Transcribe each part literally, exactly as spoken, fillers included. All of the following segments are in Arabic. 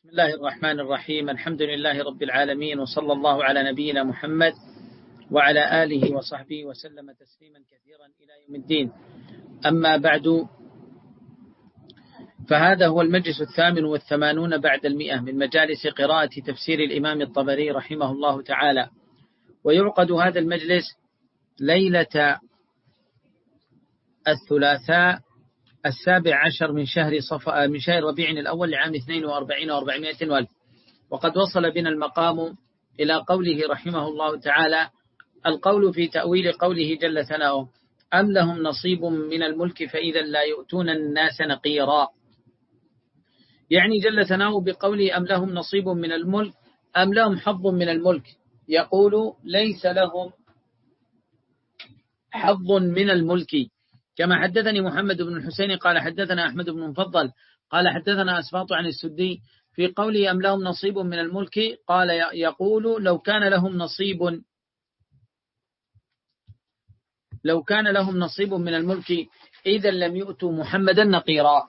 بسم الله الرحمن الرحيم. الحمد لله رب العالمين، وصلى الله على نبينا محمد وعلى آله وصحبه وسلم تسليما كثيرا إلى يوم الدين. أما بعد، فهذا هو المجلس الثامن والثمانون بعد المئة من مجالس قراءة تفسير الإمام الطبري رحمه الله تعالى، ويعقد هذا المجلس ليلة الثلاثاء السابع عشر من شهر صفا من شهر ربيع الأول لعام اثنين وأربعين وأربعمائة والف. وقد وصل بنا المقام إلى قوله رحمه الله تعالى: القول في تأويل قوله جل ثناؤه: أم لهم نصيب من الملك فإذا لا يؤتون الناس نقيرا. يعني جل ثناؤه بقوله أم لهم نصيب من الملك، أم لهم حظ من الملك، يقول ليس لهم حظ من الملك. كما حدثني محمد بن الحسين قال حدثنا أحمد بن مفضل قال حدثنا أسباط عن السدي في قوله أم لهم نصيب من الملك، قال يقول لو كان لهم نصيب لو كان لهم نصيب من الملك إذا لم يؤتوا محمدا نقيرا.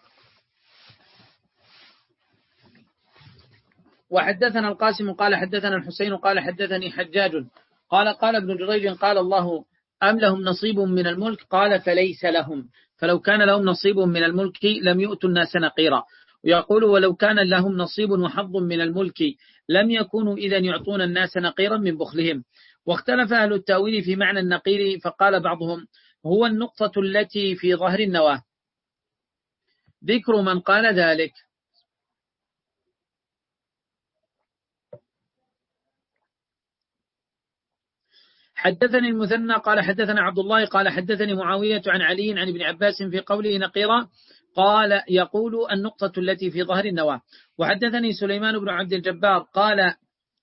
وحدثنا القاسم قال حدثنا الحسين قال حدثني حجاج قال قال ابن جريج قال الله أم لهم نصيب من الملك، قال فليس لهم، فلو كان لهم نصيب من الملك لم يؤتوا الناس نقيرا. ويقول ولو كان لهم نصيب وحظ من الملك لم يكونوا إذا يعطون الناس نقيرا من بخلهم. واختلف أهل التأويل في معنى النقير، فقال بعضهم هو النقطة التي في ظهر النواة. ذكر من قال ذلك: حدثني المثنى قال حدثنا عبد الله قال حدثني معاوية عن علي عن ابن عباس في قوله نقيرا، قال يقول النقطة التي في ظهر النواة. وحدثني سليمان بن عبد الجبار قال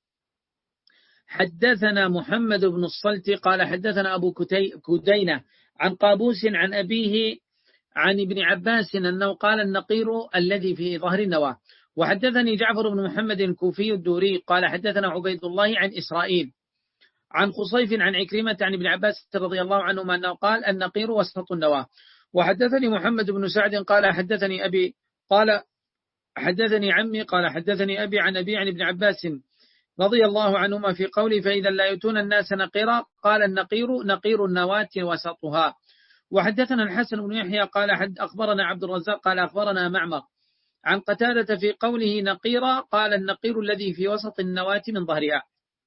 حدثنا محمد بن الصلت قال حدثنا أبو كدينة عن قابوس عن أبيه عن ابن عباس أنه قال النقير الذي في ظهر النواة. وحدثني جعفر بن محمد الكوفي الدوري قال حدثنا عبيد الله عن إسرائيل عن خصيف عن عكرمة عن ابن عباس رضي الله عنهما أنه قال النقير وسط النواة. وحدثني محمد بن سعد قال حدثني أبي قال حدثني عمي قال حدثني أبي عن أبي عن ابن عباس رضي الله عنهما في قوله فإذا لا يؤتون الناس نقيرا، قال النقير نقير النواة وسطها. وحدثنا الحسن بن يحيى قال حد أخبرنا عبد الرزاق قال أخبرنا معمر عن قتادة في قوله نقيرا، قال النقير الذي في وسط النواة من ظهرها.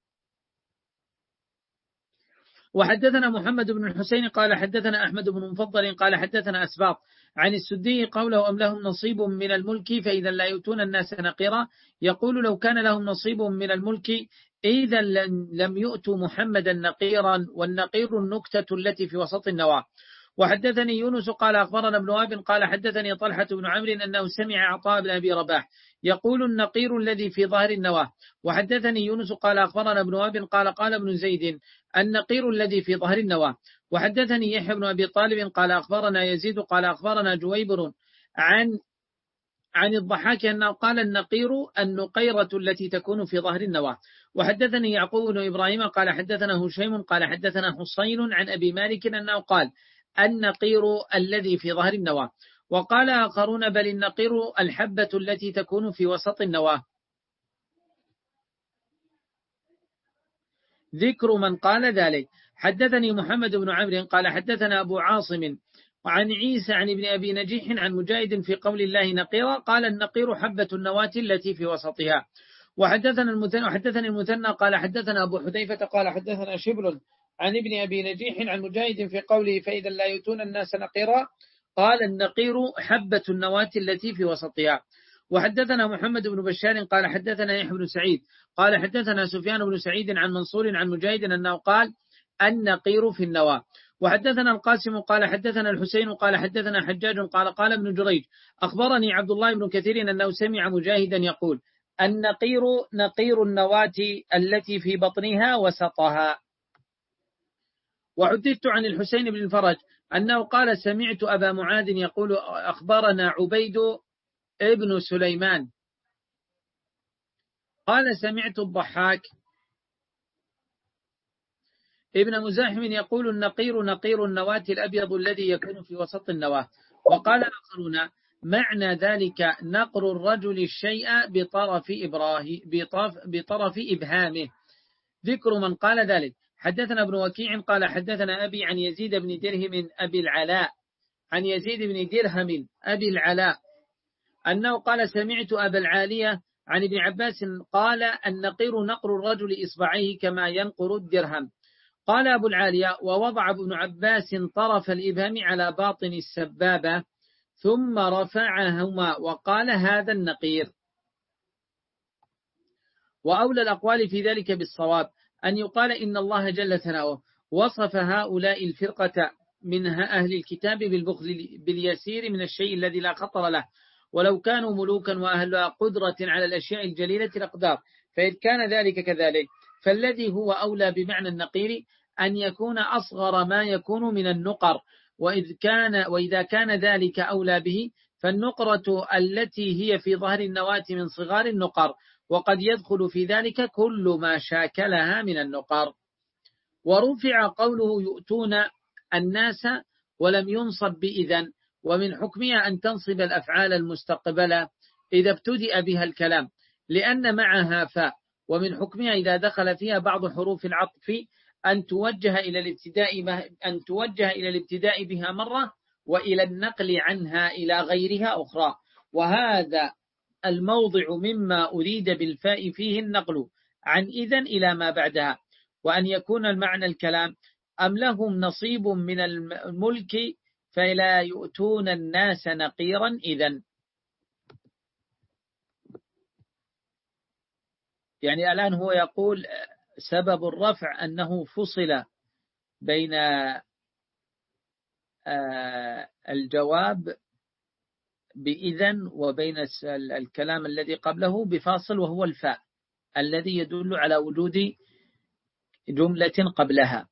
وحدثنا محمد بن الحسين قال حدثنا أحمد بن مفضل قال حدثنا أسباط عن السدي قوله أم لهم نصيب من الملك فإذا لا يؤتون الناس نقيرا، يقول لو كان لهم نصيب من الملك إذا لم يؤتوا محمدا نقيرا، والنقير النكتة التي في وسط النواة. وحدثني يونس قال أخبرنا ابن وهب قال حدثني طلحة بن عمرو أنه سمع عطاء بن أبي رباح يقول النقير الذي في ظهر النواة. وحدثني يونس قال أخبرنا ابن وهب قال قال ابن زيد النقير الذي في ظهر النواة. وحدثني يحيى بن أبي طالب قال أخبرنا يزيد قال أخبرنا جويبر عن عن الضحاك أنه قال النقير النقيرة التي تكون في ظهر النواة. وحدثني يعقوب بن إبراهيم قال حدثنا هشيم قال حدثنا حصين عن أبي مالك أنه قال النقير الذي في ظهر النواة. وقال آخرون بل النقير الحبة التي تكون في وسط النواة. ذكر من قال ذلك: حدثني محمد بن عمرو قال حدثنا أبو عاصم وعن عيسى عن ابن أبي نجيح عن مجاهد في قول الله نقيرا، قال النقير حبة النواة التي في وسطها. وحدثنا المثنى وحدثني المثنى قال حدثنا أبو حذيفة قال حدثنا شبل عن ابن أبي نجيح عن مجاهد في قوله فإذا لا يؤتون الناس نقيرا، قال النقير حبة النواة التي في وسطها. وحدثنا محمد بن بشار قال حدثنا يحيى بن سعيد قال حدثنا سفيان بن سعيد عن منصور عن مجاهد أنه قال النقير في النواة. وحدثنا القاسم قال حدثنا الحسين قال حدثنا حجاج قال قال ابن جريج أخبرني عبد الله بن كثير أنه سمع مجاهدا يقول النقير نقير النواة التي في بطنها وسطها. وحدثت عن الحسين بن الفرج أنه قال سمعت أبا معاذ يقول أخبرنا عبيد ابن سليمان قال سمعت الضحاك ابن مزاحم يقول النقير نقير النواة الأبيض الذي يكون في وسط النواة. وقال آخرون معنى ذلك نقر الرجل الشيء بطرف إبراهيم بطرف, بطرف إبهامه. ذكر من قال ذلك. حدثنا ابن وكيع قال حدثنا أبي عن يزيد بن درهم أبي العلاء عن يزيد بن درهم أبي العلاء أنه قال سمعت أبا العالية عن ابن عباس قال النقير نقر الرجل إصبعيه كما ينقر الدرهم. قال أبو العالية ووضع ابن عباس طرف الإبهام على باطن السبابة ثم رفعهما وقال هذا النقير. وأولى الأقوال في ذلك بالصواب أن يقال إن الله جل ثناؤه وصف هؤلاء الفرقة من أهل الكتاب بالبخل باليسير من الشيء الذي لا خطر له، ولو كانوا ملوكا وأهلها قدرة على الأشياء الجليلة الأقدار، فإذ كان ذلك كذلك فالذي هو أولى بمعنى النقير أن يكون أصغر ما يكون من النقر، وإذ كان وإذا كان ذلك أولى به فالنقرة التي هي في ظهر النواة من صغار النقر، وقد يدخل في ذلك كل ما شاكلها من النقر. ورفع قوله يؤتون الناس ولم ينصب بإذن، ومن حكمها أن تنصب الأفعال المستقبلة إذا ابتدأ بها الكلام لأن معها فاء، ومن حكمها إذا دخل فيها بعض حروف العطف أن توجه إلى الابتداء أن توجه إلى الابتداء بها مرة وإلى النقل عنها إلى غيرها أخرى. وهذا الموضع مما أريد بالفاء فيه النقل عن إذن إلى ما بعدها، وأن يكون المعنى الكلام أم لهم نصيب من الملك فلا يؤتون الناس نقيرا إذن. يعني الآن هو يقول سبب الرفع أنه فصل بين الجواب بإذن وبين الكلام الذي قبله بفاصل وهو الفاء الذي يدل على وجود جملة قبلها،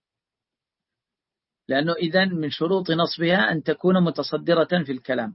لأنه إذن من شروط نصبها أن تكون متصدرة في الكلام.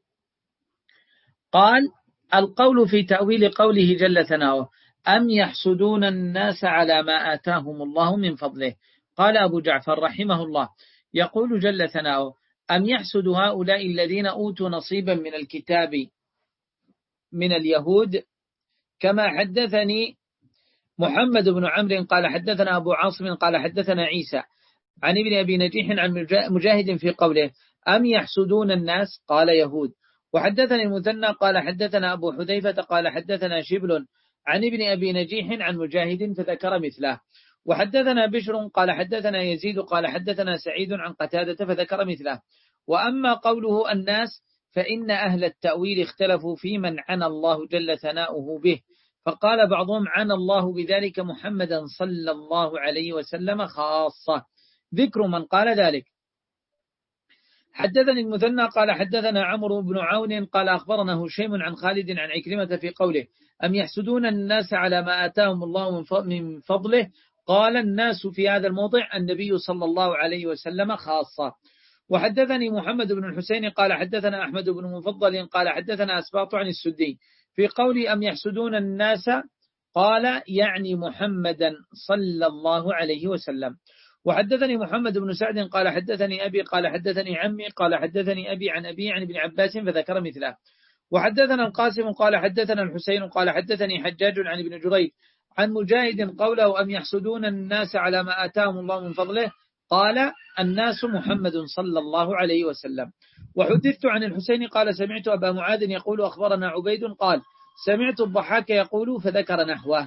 قال القول في تأويل قوله جل ثناؤه أم يحسدون الناس على ما آتاهم الله من فضله. قال أبو جعفر رحمه الله يقول جل ثناؤه أم يحسد هؤلاء الذين أوتوا نصيبا من الكتاب من اليهود، كما حدثني محمد بن عمرو قال حدثنا أبو عاصم قال حدثنا عيسى عن ابن أبي نجيح عن مجاهد في قوله أم يحسدون الناس قال يهود. وحدثني المثنى قال حدثنا أبو حذيفة قال حدثنا شبل عن ابن أبي نجيح عن مجاهد فذكر مثله. وحدثنا بشر قال حدثنا يزيد قال حدثنا سعيد عن قتادة فذكر مثله. وأما قوله الناس فإن أهل التأويل اختلفوا في من عنى الله جل ثناؤه به، فقال بعضهم عنى الله بذلك محمدا صلى الله عليه وسلم خاصة. ذكر من قال ذلك. حدثني المثنى قال حدثنا عمرو بن عون قال أخبرنا هشيم عن خالد عن عكرمة في قوله أم يحسدون الناس على ما آتاهم الله من فضله، قال الناس في هذا الموضع النبي صلى الله عليه وسلم خاصة. وحدثني محمد بن الحسين قال حدثنا أحمد بن مفضل قال حدثنا أسباط عن السدي في قول أم يحسدون الناس قال يعني محمدا صلى الله عليه وسلم. وحدثني محمد بن سعد قال حدثني أبي قال حدثني عمي قال حدثني أبي عن أبي عن ابن عباس فذكر مثله. وحدثنا القاسم قال حدثنا الحسين قال حدثني حجاج عن ابن جريج عن مجاهد قوله أم يحسدون الناس على ما آتاهم الله من فضله، قال الناس محمد صلى الله عليه وسلم. وحدثت عن الحسين قال سمعت أبا معاذ يقول أخبرنا عبيد قال سمعت الضحاك يقول فذكر نحوه.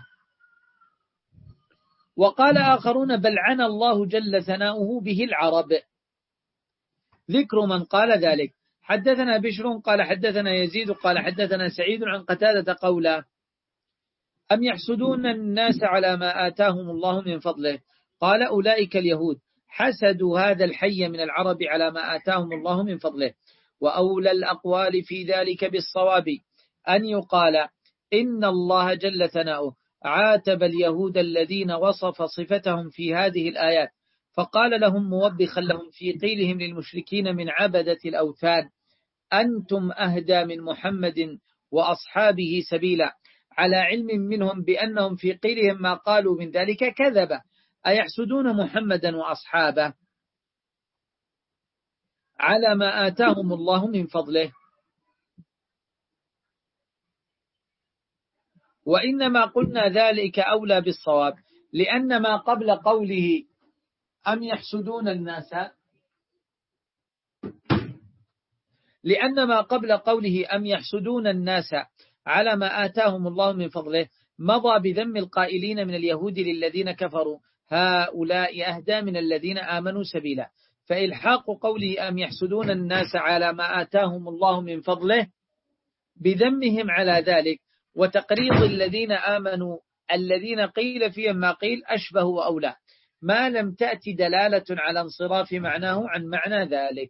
وقال آخرون بل عنى الله جل ثناؤه به العرب. ذكر من قال ذلك. حدثنا بشر قال حدثنا يزيد قال حدثنا سعيد عن قتادة قولا أم يحسدون الناس على ما آتاهم الله من فضله، قال أولئك اليهود حسدوا هذا الحي من العرب على ما آتاهم الله من فضله. وأولى الأقوال في ذلك بالصواب أن يقال إن الله جل ثناؤه عاتب اليهود الذين وصف صفتهم في هذه الآيات، فقال لهم موبخا لهم في قيلهم للمشركين من عبدة الأوثان أنتم أهدى من محمد وأصحابه سبيلا، على علم منهم بأنهم في قيلهم ما قالوا من ذلك كذب، أيحسدون محمدا وأصحابه على ما آتاهم الله من فضله. وإنما قلنا ذلك أولى بالصواب، لأن ما قبل قوله أم يحسدون الناس لأن ما قبل قوله أم يحسدون الناس على ما آتاهم الله من فضله مضى بذم القائلين من اليهود للذين كفروا هؤلاء أهدى من الذين آمنوا سبيلا. فإلحاق قوله أم يحسدون الناس على ما آتاهم الله من فضله بذمهم على ذلك وتقريض الذين آمنوا الذين قيل فيهم ما قيل أشبه وأولى، ما لم تأتي دلالة على انصراف معناه عن معنى ذلك.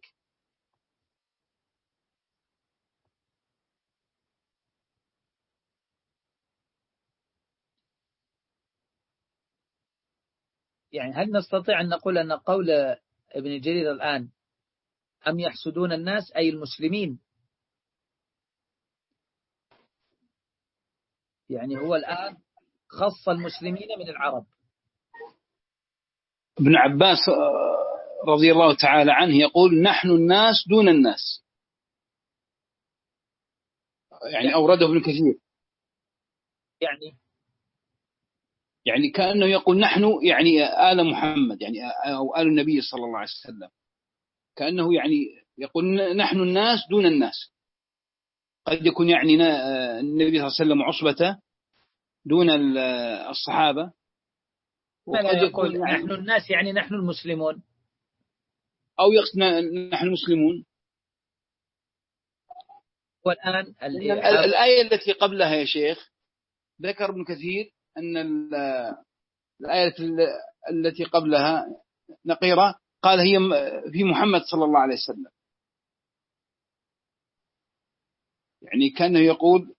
يعني هل نستطيع أن نقول أن قول ابن جرير الآن أم يحسدون الناس أي المسلمين، يعني هو الآن خص المسلمين من العرب. ابن عباس رضي الله تعالى عنه يقول نحن الناس دون الناس، يعني أورده ابن كثير، يعني يعني كأنه يقول نحن يعني آل محمد، يعني أو آل النبي صلى الله عليه وسلم، كأنه يعني يقول نحن الناس دون الناس. قد يكون يعني النبي صلى الله عليه وسلم عصبته دون الصحابة، وقد يقول يقول يعني نحن الناس يعني نحن المسلمون، أو يقصد نحن المسلمون. والآن الآية التي قبلها يا شيخ ذكر ابن كثير أن الآية التي قبلها نقيرة، قال هي في محمد صلى الله عليه وسلم، يعني كان يقول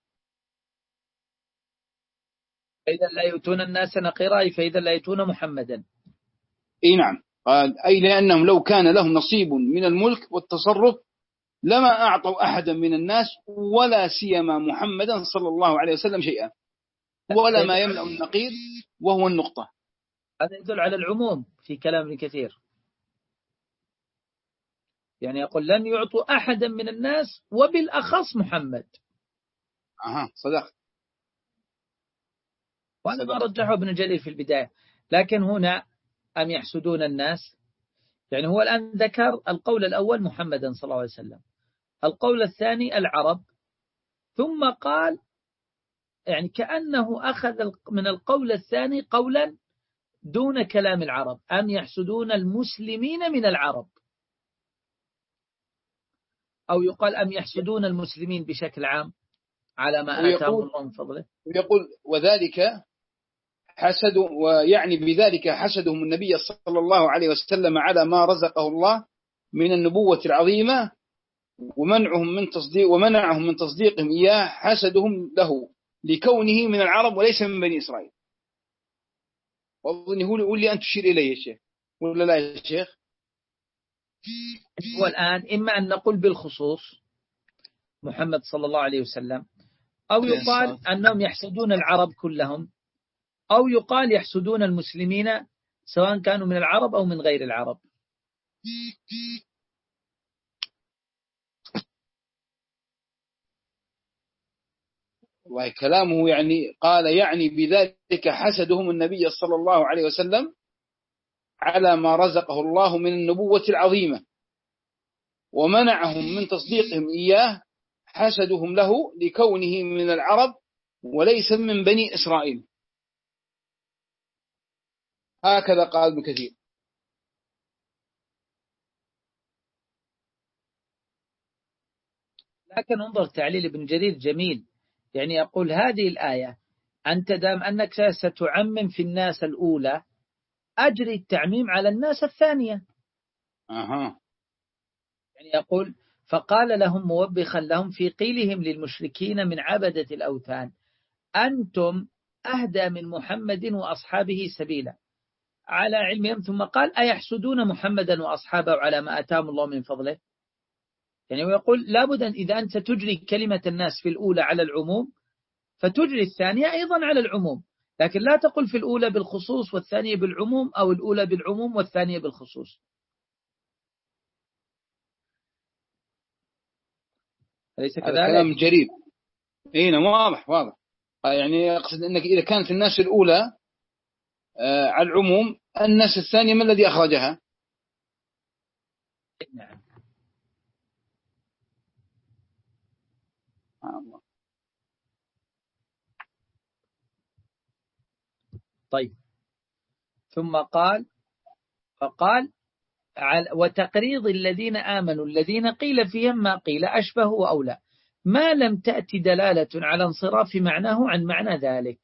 فإذا لا يؤتون الناس نقيرا فإذا لا يؤتون محمدا. اي نعم، قال أي لأنهم لو كان لهم نصيب من الملك والتصرف لما أعطوا أحدا من الناس ولا سيما محمدا صلى الله عليه وسلم شيئا ولا ما يملأ النقير وهو النقطة. هذا يدل على العموم في كلام ابن كثير، يعني يقول لن يعطوا أحدا من الناس وبالأخص محمد. أها صدق. وهذا ما رجحه ابن جرير في البداية. لكن هنا أم يحسدون الناس، يعني هو الآن ذكر القول الأول محمدا صلى الله عليه وسلم، القول الثاني العرب، ثم قال يعني كأنه أخذ من القول الثاني قولا دون كلام العرب، أم يحسدون المسلمين من العرب، أو يقال أم يحسدون المسلمين بشكل عام على ما آتاهم الله من فضله. ويقول وذلك حسد، ويعني بذلك حسدهم النبي صلى الله عليه وسلم على ما رزقه الله من النبوة العظيمة ومنعهم من تصديق ومنعهم من تصديقهم إياه، حسدهم له لكونه من العرب وليس من بني إسرائيل. وأظن هو اللي أن تشير إليه يا شيخ ولا لا يا شيخ؟ والآن إما أن نقول بالخصوص محمد صلى الله عليه وسلم، أو يقال أنهم يحسدون العرب كلهم، أو يقال يحسدون المسلمين سواء كانوا من العرب أو من غير العرب. والله كلامه يعني قال يعني بذلك حسدهم النبي صلى الله عليه وسلم على ما رزقه الله من النبوة العظيمة ومنعهم من تصديقهم إياه، حسدهم له لكونه من العرب وليس من بني إسرائيل. هكذا قال ابن كثير. لكن انظر تعليل ابن جرير جميل، يعني يقول هذه الآية أنت دام أنك ستعمم في الناس الأولى أجري التعميم على الناس الثانية. أها. يعني يقول فقال لهم موبخا لهم في قيلهم للمشركين من عبدة الأوثان أنتم أهدى من محمد وأصحابه سبيلا على علمهم، ثم قال أيحسدون محمدا وأصحابه على ما أتاهم الله من فضله. يعني يقول لابد أن إذا أنت تجري كلمة الناس في الأولى على العموم فتجري الثانية أيضا على العموم، لكن لا تقل في الأولى بالخصوص والثانية بالعموم أو الأولى بالعموم والثانية بالخصوص. أليس كذلك؟ هذا كلام جريب. إيه واضح واضح. يعني أقصد أنك إذا كانت الناس الأولى على العموم، الناس الثانية ما الذي أخرجها؟ نعم. طيب، ثم قال فقال وتقريض الذين آمنوا الذين قيل فيهم ما قيل أشبه وأولى ما لم تأتي دلالة على انصراف معناه عن معنى ذلك.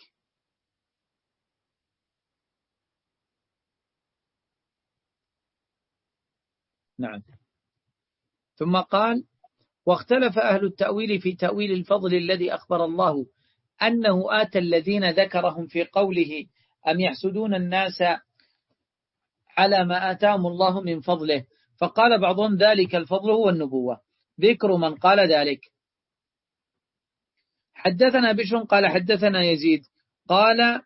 نعم. ثم قال واختلف أهل التأويل في تأويل الفضل الذي أخبر الله أنه آتى الذين ذكرهم في قوله أم يحسدون الناس على ما آتاهم الله من فضله، فقال بعضهم ذلك الفضل هو النبوة. ذكر من قال ذلك. حدثنا بشر قال حدثنا يزيد قال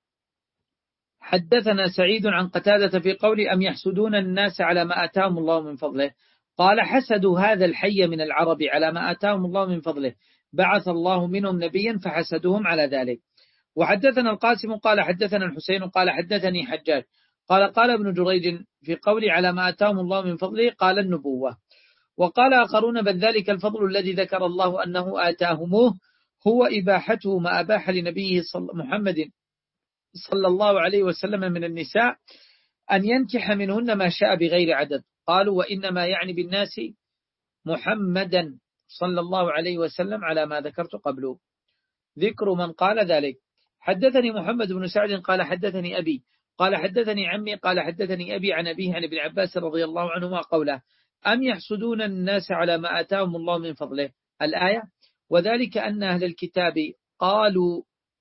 حدثنا سعيد عن قتادة في قول أم يحسدون الناس على ما آتاهم الله من فضله، قال حسدوا هذا الحي من العرب على ما آتاهم الله من فضله، بعث الله منهم نبيا فحسدوهم على ذلك. وحدثنا القاسم قال حدثنا الحسين قال حدثني حجاج قال قال ابن جريج في قول على ما آتاهم الله من فضله قال النبوة. وقال آخرون بل ذلك الفضل الذي ذكر الله أنه آتاهموه هو إباحته ما أباح لنبيه محمد صلى الله عليه وسلم من النساء أن ينكح منهن ما شاء بغير عدد. قالوا وإنما يعني بالناس محمدا صلى الله عليه وسلم على ما ذكرت قبله. ذكر من قال ذلك. حدثني محمد بن سعد قال حدثني أبي قال حدثني عمي قال حدثني أبي عن أبيه عن ابن عباس رضي الله عنهما قوله أم يحسدون الناس على ما آتاهم الله من فضله الآية. وذلك أن أهل الكتاب قالوا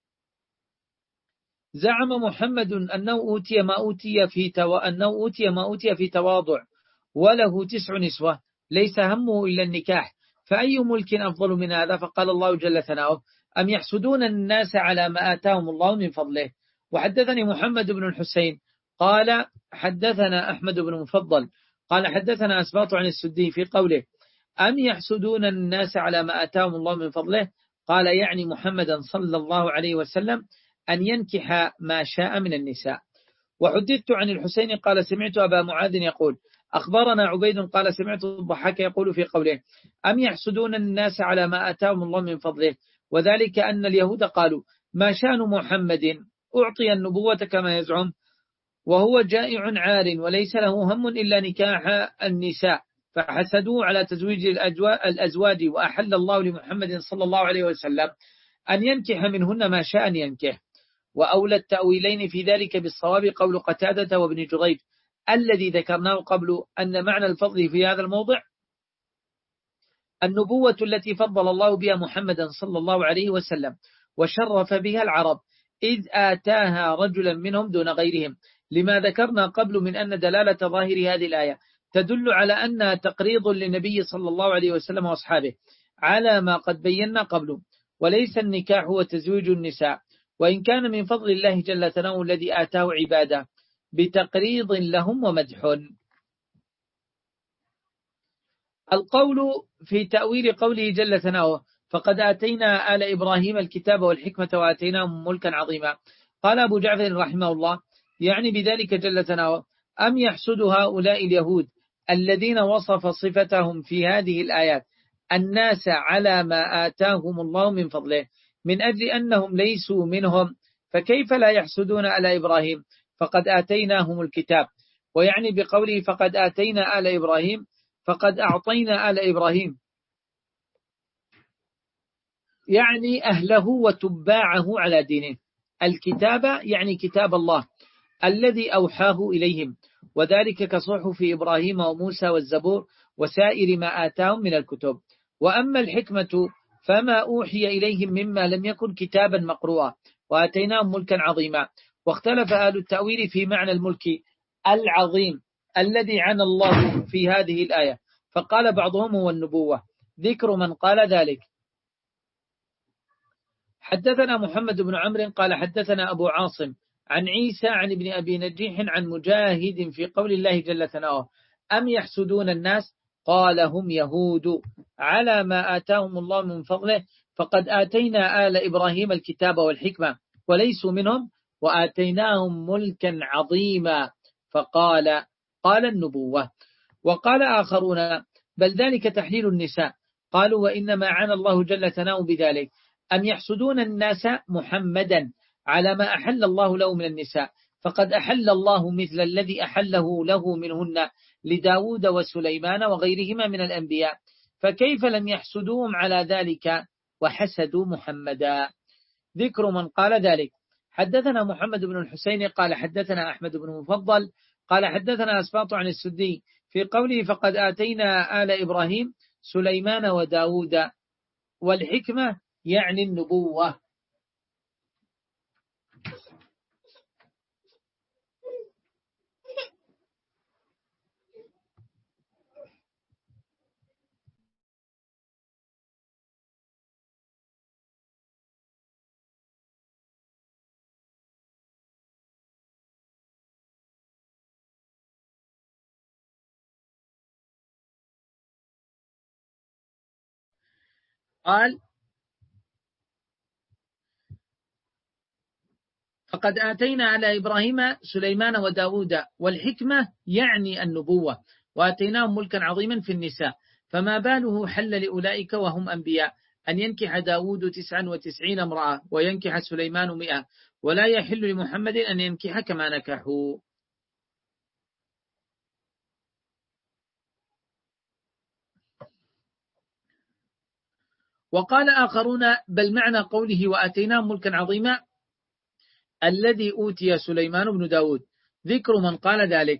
زعم محمد أنه أوتي ما أوتي في تو... أنه أوتي ما أوتي في تواضع وله تسع نسوة ليس همه إلا النكاح، فأي ملك أفضل من هذا؟ فقال الله جل ثناؤه أم يحسدون الناس على ما آتاهم الله من فضله. وحدثني محمد بن الحسين قال حدثنا أحمد بن مفضل قال حدثنا أسباط عن السدي في قوله أم يحسدون الناس على ما آتاهم الله من فضله، قال يعني محمدا صلى الله عليه وسلم أن ينكح ما شاء من النساء. وحدثت عن الحسين قال سمعت أبا معاذ يقول أخبرنا عبيد قال سمعت الضحاك يقول في قوله أم يحسدون الناس على ما آتاهم الله من فضله، وذلك أن اليهود قالوا ما شأن محمد أعطي النبوة كما يزعم وهو جائع عار وليس له هم إلا نكاح النساء، فحسدوا على تزويج الأزواج، وأحل الله لمحمد صلى الله عليه وسلم أن ينكح منهن ما شاء أن ينكح. وأولى التأويلين في ذلك بالصواب قول قتادة وابن جريج الذي ذكرناه قبل أن معنى الفضل في هذا الموضع النبوة التي فضل الله بها محمدا صلى الله عليه وسلم وشرف بها العرب إذ آتاها رجلا منهم دون غيرهم، لما ذكرنا قبل من أن دلالة ظاهر هذه الآية تدل على أنها تقريض للنبي صلى الله عليه وسلم وأصحابه على ما قد بينا قبل، وليس النكاح هو تزويج النساء، وإن كان من فضل الله جل ثناؤه الذي آتاه عباده بتقريض لهم ومدح. القول في تأويل قوله جل ثناؤه فقد آتينا آل إبراهيم الكتاب والحكمة وآتيناهم ملكا عظيما. قال أبو جعفر رحمه الله يعني بذلك جل ثناؤه أم يحسد هؤلاء اليهود الذين وصف صفتهم في هذه الآيات الناس على ما آتاهم الله من فضله من أجل أنهم ليسوا منهم، فكيف لا يحسدون على إبراهيم فقد آتيناهم الكتاب. ويعني بقوله فقد آتينا آل إبراهيم فقد أعطينا آل إبراهيم يعني أهله وتباعه على دينه. الكتاب يعني كتاب الله الذي أوحاه إليهم، وذلك كصحف إبراهيم وموسى والزبور وسائر ما آتاهم من الكتب. وأما الحكمة فما أوحي إليهم مما لم يكن كتابا مقروءا، وآتيناهم ملكا عظيما. واختلف أهل التأويل في معنى الملك العظيم الذي عنى الله في هذه الآية، فقال بعضهم هو النبوة. ذكر من قال ذلك. حدثنا محمد بن عمرو قال حدثنا أبو عاصم عن عيسى عن ابن أبي نجيح عن مجاهد في قول الله جل ثناؤه أم يحسدون الناس قال هم يهود على ما آتاهم الله من فضله فقد آتينا آل إبراهيم الكتاب والحكمة وليسوا منهم وآتيناهم ملكا عظيما فقال قال النبوة. وقال آخرون بل ذلك تحليل النساء. قالوا وإنما عانى الله جل ثناؤه بذلك أم يحسدون الناس محمدا على ما أحل الله له من النساء فقد أحل الله مثل الذي أحله له منهن لداود وسليمان وغيرهما من الأنبياء فكيف لم يحسدوهم على ذلك وحسدوا محمدا. ذكر من قال ذلك. حدثنا محمد بن الحسين قال حدثنا أحمد بن مفضل قال حدثنا أسباط عن السدي في قوله فقد آتينا آل إبراهيم سليمان وداود والحكمة يعني النبوة. قال فقد آتينا على إبراهيم سليمان وداود والحكمة يعني النبوة وآتيناهم ملكا عظيما في النساء فما باله حل لأولئك وهم أنبياء أن ينكح داود تسعا وتسعين امرأة وينكح سليمان مئة ولا يحل لمحمد أن ينكح كما نكحوا. وقال آخرون بل معنى قوله وآتيناهم ملكا عظيما الذي أوتي سليمان بن داود. ذكر من قال ذلك.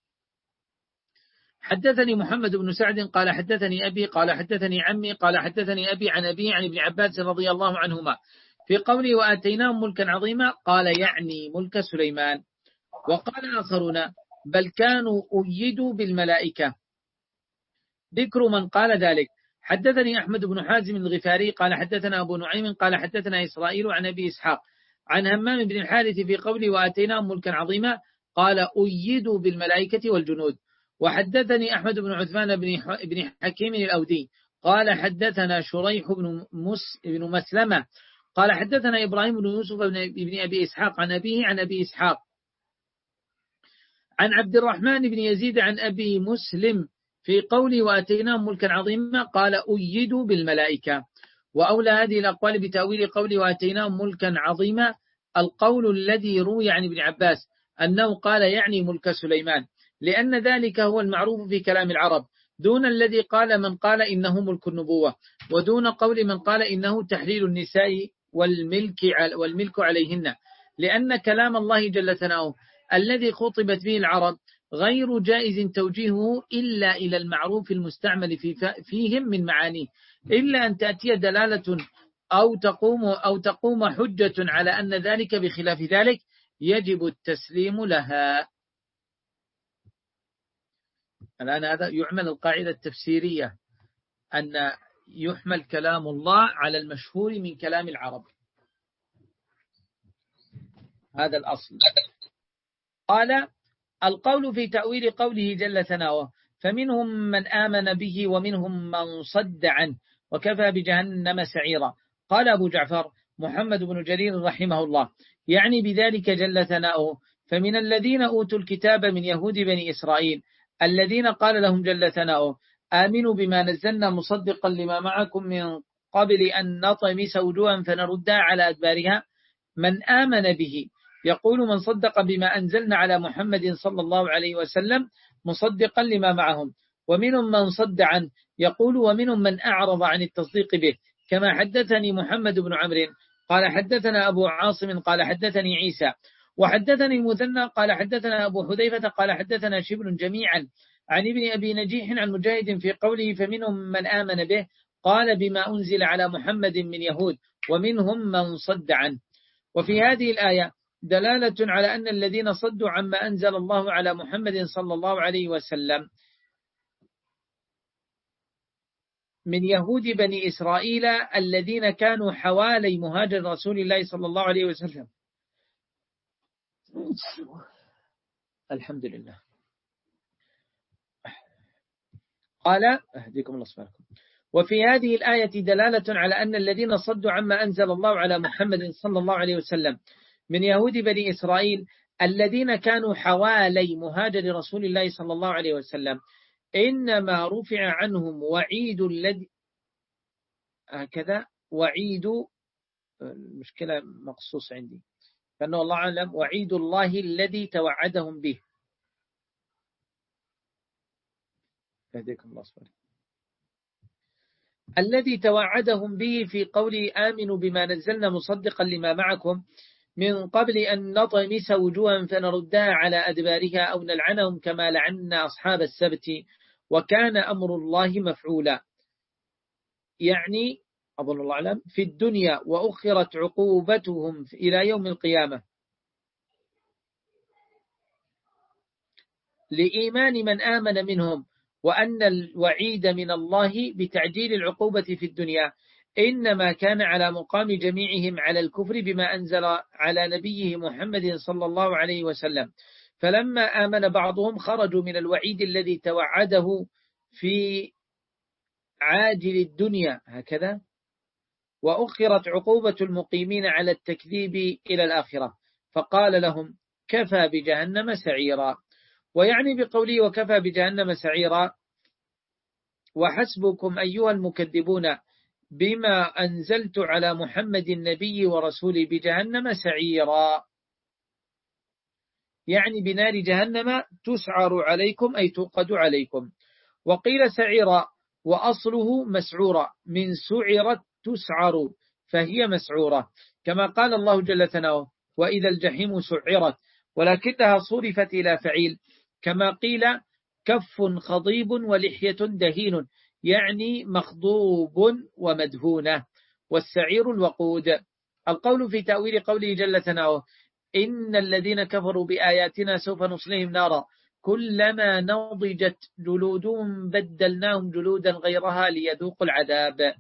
حدثني محمد بن سعد قال حدثني أبي قال حدثني عمي قال حدثني أبي عن أبي عن ابن عباس رضي الله عنهما في قوله وآتيناهم ملكا عظيما قال يعني ملك سليمان. وقال آخرون بل كانوا أيدوا بالملائكة. ذكر من قال ذلك. حدثني أحمد بن حازم الغفاري قال حدثنا أبو نعيم قال حدثنا إسرائيل عن أبي إسحاق عن همام بن الحارث في قوله وآتيناهم ملكا عظيما قال أيدوا بالملائكة والجنود. وحدثني أحمد بن عثمان بن حكيم الأودي قال حدثنا شريح بن, مس بن مسلمة قال حدثنا إبراهيم بن يوسف بن أبي إسحاق عن أبيه عن أبي إسحاق عن عبد الرحمن بن يزيد عن أبي مسلم في قوله وآتيناهم ملكا عظيما قال أيدوا بالملائكة. وأولى هذه الأقوال بتأويل قوله وآتيناهم ملكا عظيما القول الذي روي عن ابن عباس أنه قال يعني ملك سليمان لأن ذلك هو المعروف في كلام العرب دون الذي قال من قال إنه ملك النبوة ودون قول من قال إنه تحليل النساء والملك, والملك عليهن لأن كلام الله جل ثناؤه الذي خطبت به العرب غير جائز توجيهه إلا إلى المعروف المستعمل في فيهم من معانيه إلا أن تأتي دلالة أو تقوم, أو تقوم حجة على أن ذلك بخلاف ذلك يجب التسليم لها. الآن هذا يعمل القاعدة التفسيرية أن يحمل كلام الله على المشهور من كلام العرب هذا الأصل. قال القول في تأويل قوله جل ثناؤه فمنهم من آمن به ومنهم من صد عنه وكفى بجهنم سعيرا. قال أبو جعفر محمد بن جرير رحمه الله يعني بذلك جل ثناؤه فمن الذين أوتوا الكتاب من يهود بني إسرائيل الذين قال لهم جل ثناؤه آمنوا بما نزلنا مصدقا لما معكم من قبل أن نطمس وجوها فنردها على أدبارها من آمن به يقول من صدق بما أنزلنا على محمد صلى الله عليه وسلم مصدقا لما معهم ومنهم من صد عنه يقول ومنهم من أعرض عن التصديق به كما حدثني محمد بن عمرو قال حدثنا أبو عاصم قال حدثني عيسى وحدثني المثنى قال حدثنا أبو حذيفة قال حدثنا شبل جميعا عن ابن أبي نجيح عن مجاهد في قوله فمنهم من آمن به قال بما أنزل على محمد من يهود ومنهم من صد عنه. وفي هذه الآية دلالة على أن الذين صدوا عما أنزل الله على محمد صلى الله عليه وسلم من يهود بني إسرائيل الذين كانوا حوالي مهاجر رسول الله صلى الله عليه وسلم. الحمد لله. قال أهديكم الله سبحانه وفي هذه الآية دلالة على أن الذين صدوا عما أنزل الله على محمد صلى الله عليه وسلم من يهود بني إسرائيل الذين كانوا حوالي مهاجر رسول الله صلى الله عليه وسلم إنما رفع عنهم وعيد الذي هكذا وعيد المشكلة مقصوص عندي فإنه الله أعلم وعيد الله الذي توعدهم به يهديكم الله صبري الذي توعدهم به في قوله آمنوا بما نزلنا مصدقا لما معكم من قبل أن نطمس وجوها فنردها على أدبارها أو نلعنهم كما لعنا أصحاب السبت وكان أمر الله مفعولا يعني أظن الله أعلم في الدنيا وأخرت عقوبتهم إلى يوم القيامة لإيمان من آمن منهم وأن الوعيد من الله بتعجيل العقوبة في الدنيا إنما كان على مقام جميعهم على الكفر بما أنزل على نبيه محمد صلى الله عليه وسلم فلما آمن بعضهم خرجوا من الوعيد الذي توعده في عاجل الدنيا هكذا وأخرت عقوبة المقيمين على التكذيب إلى الآخرة فقال لهم كفى بجهنم سعيرا ويعني بقوله وكفى بجهنم سعيرا وحسبكم أيها المكذبون بما أنزلت على محمد النبي ورسوله بجهنم سعيرا يعني بنار جهنم تسعر عليكم أي توقد عليكم وقيل سعيرا وأصله مسعورا من سعرت تسعر فهي مسعورة كما قال الله جل ثناؤه وإذا الجحيم سعرت ولكنها صرفت إلى فعيل كما قيل كف خضيب ولحية دهين يعني مخضوب ومدهونة والسعير الوقود القول في تأويل قوله جل ثناؤه إن الذين كفروا بآياتنا سوف نصليهم نارا كلما نضجت جلودهم بدلناهم جلودا غيرها ليذوقوا العذاب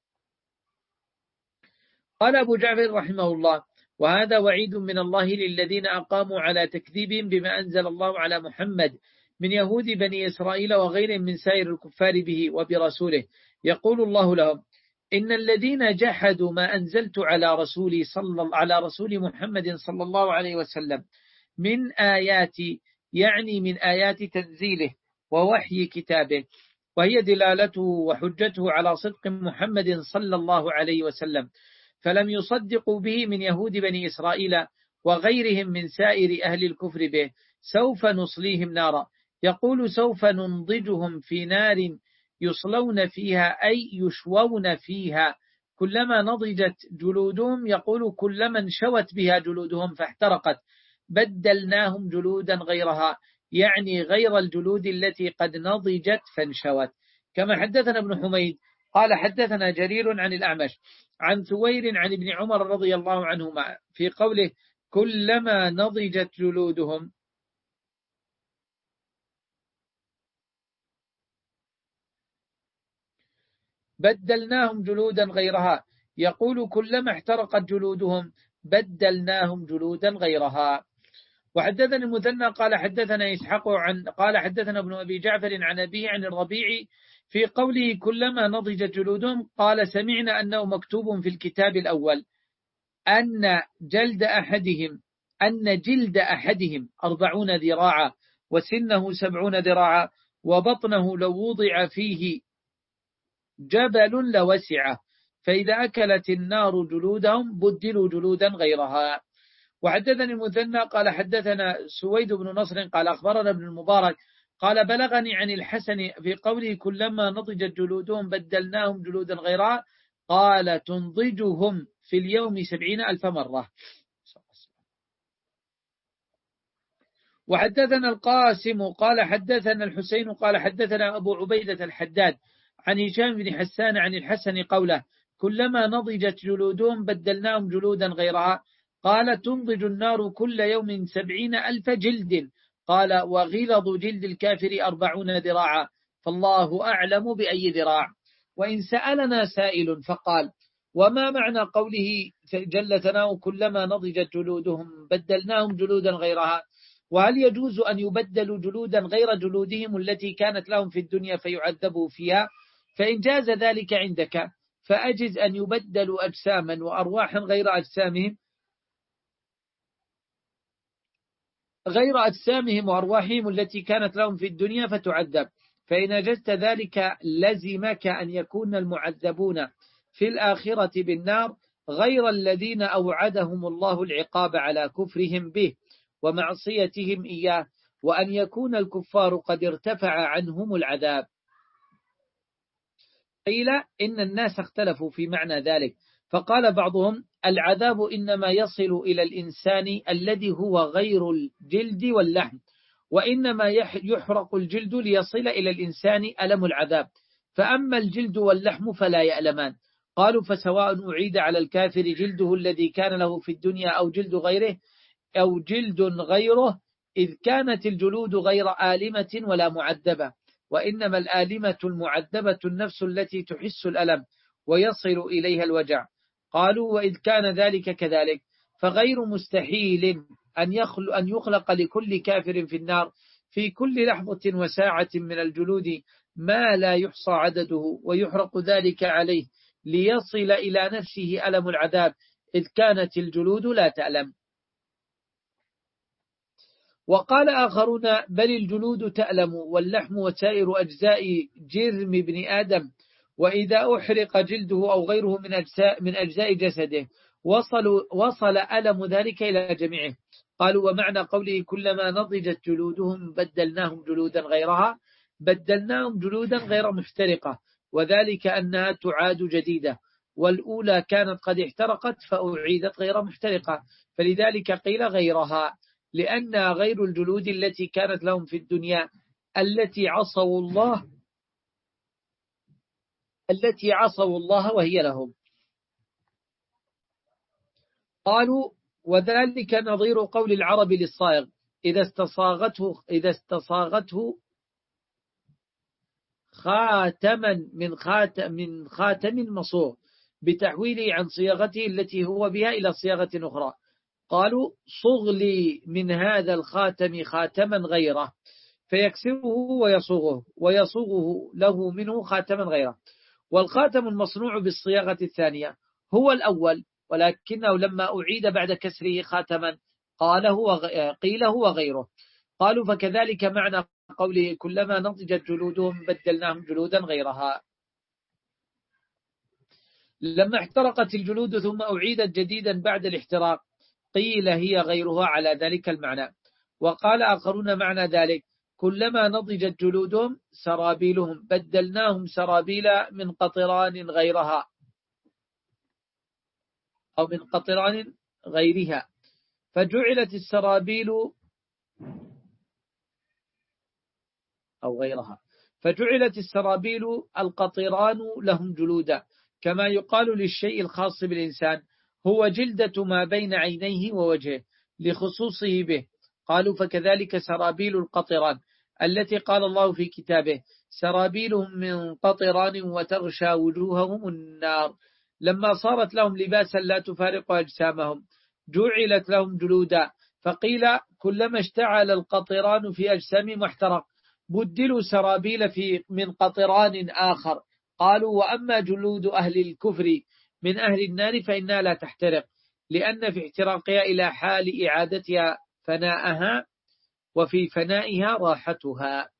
قال أبو جعفر رحمه الله وهذا وعيد من الله للذين أقاموا على تكذيبهم بما أنزل الله على محمد من يهود بني إسرائيل وغيرهم من سائر الكفار به وبرسوله يقول الله لهم إن الذين جحدوا ما أنزلت على رسولي صلى على رسول محمد صلى الله عليه وسلم من آياتي يعني من آيات تنزيله ووحي كتابه وهي دلالته وحجته على صدق محمد صلى الله عليه وسلم فلم يصدقوا به من يهود بني إسرائيل وغيرهم من سائر أهل الكفر به سوف نصليهم نارا يقول سوف ننضجهم في نار يصلون فيها أي يشوون فيها كلما نضجت جلودهم يقول كلما انشوت بها جلودهم فاحترقت بدلناهم جلودا غيرها يعني غير الجلود التي قد نضجت فانشوت كما حدثنا ابن حميد قال حدثنا جرير عن الأعمش عن ثوير عن ابن عمر رضي الله عنهما في قوله كلما نضجت جلودهم بدلناهم جلودا غيرها يقول كلما احترقت جلودهم بدلناهم جلودا غيرها وحدثنا المثنى قال حدثنا إسحاق عن قال حدثنا ابن أبي جعفر عن أبيه عن الربيع في قوله كلما نضجت جلودهم قال سمعنا أنه مكتوب في الكتاب الأول أن جلد أحدهم أن جلد أحدهم أربعون ذراعا وسنه سبعون ذراعا وبطنه لو وضع فيه جبل لوسعه فإذا أكلت النار جلودهم بدلوا جلودا غيرها وحدثني المثنى قال حدثنا سويد بن نصر قال أخبرنا ابن المبارك قال بلغني عن الحسن في قوله كلما نضجت جلودهم بدلناهم جلودا غيرها قال تنضجهم في اليوم سبعين ألف مرة وحدثنا القاسم قال حدثنا الحسين قال حدثنا أبو عبيدة الحداد عن هشام بن حسان عن الحسن قوله كلما نضجت جلودهم بدلناهم جلودا غيرها قال تنضج النار كل يوم سبعين ألف جلد قال وغلظ جلد الكافر أربعون ذراعا فالله أعلم بأي ذراع وإن سألنا سائل فقال وما معنى قوله جل ثناؤه كلما نضجت جلودهم بدلناهم جلودا غيرها وهل يجوز أن يبدلوا جلودا غير جلودهم التي كانت لهم في الدنيا فيعذبوا فيها فإن جاز ذلك عندك فأجز أن يبدلوا أجساما وأرواحا غير أجسامهم غير أجسامهم وأرواحهم التي كانت لهم في الدنيا فتعذب. فإن أجزت ذلك لزمك أن يكون المعذبون في الآخرة بالنار غير الذين أوعدهم الله العقاب على كفرهم به ومعصيتهم إياه، وأن يكون الكفار قد ارتفع عنهم العذاب. قيل إن الناس اختلفوا في معنى ذلك، فقال بعضهم العذاب إنما يصل إلى الإنسان الذي هو غير الجلد واللحم، وإنما يحرق الجلد ليصل إلى الإنسان ألم العذاب، فأما الجلد واللحم فلا يألمان. قالوا فسواء أعيد على الكافر جلده الذي كان له في الدنيا أو جلد غيره أو جلد غيره، إذ كانت الجلود غير آلمة ولا معذبة، وإنما الآلمة المعذبة النفس التي تحس الألم ويصل إليها الوجع. قالوا وإذ كان ذلك كذلك فغير مستحيل أن يخلق, أن يخلق لكل كافر في النار في كل لحظة وساعة من الجلود ما لا يحصى عدده، ويحرق ذلك عليه ليصل إلى نفسه ألم العذاب، إذ كانت الجلود لا تألم. وقال آخرون بل الجلود تألم واللحم وسائر أجزاء جرم ابن آدم، وإذا أحرق جلده أو غيره من أجزاء, من أجزاء جسده وصل, وصل ألم ذلك إلى جميعه. قالوا ومعنى قوله كلما نضجت جلودهم بدلناهم جلودا غيرها، بدلناهم جلودا غير محترقة، وذلك أنها تعاد جديدة، والأولى كانت قد احترقت فأعيدت غير محترقة، فلذلك قيل غيرها، لأنها غير الجلود التي كانت لهم في الدنيا التي عصوا الله التي عصوا الله وهي لهم. قالوا وذلك نظير قول العرب للصائغ إذا استصاغته إذا استصاغته خاتما من خاتم من خاتم مصوغ بتحويله عن صياغته التي هو بها إلى صياغة أخرى. قالوا صغ لي من هذا الخاتم خاتما غيره فيكسره ويصوغه ويصوغه له منه خاتما غيره. والخاتم المصنوع بالصياغة الثانية هو الأول، ولكنه لما أعيد بعد كسره خاتما قال هو قيل هو غيره. قالوا فكذلك معنى قوله كلما نضجت جلودهم بدلناهم جلودا غيرها. لما احترقت الجلود ثم أعيدت جديدا بعد الاحتراق قيل هي غيرها على ذلك المعنى. وقال آخرون معنى ذلك كلما نضجت جلودهم سرابيلهم بدلناهم سرابيل من قطران غيرها أو من قطران غيرها، فجعلت السرابيل أو غيرها فجعلت السرابيل القطران لهم جلودا، كما يقال للشيء الخاص بالإنسان هو جلدة ما بين عينيه ووجهه لخصوصه به. قالوا فكذلك سرابيل القطران التي قال الله في كتابه سرابيلهم من قطران وتغشى وجوههم النار، لما صارت لهم لباسا لا تفارق أجسامهم جعلت لهم جلودا. فقيل كلما اشتعل القطران في أجسامهم واحترق بدلوا سرابيل في من قطران آخر. قالوا وأما جلود أهل الكفر من أهل النار فإنها لا تحترق، لأن في احتراقها إلى حال إعادتها فناءها، وفي فنائها راحتها.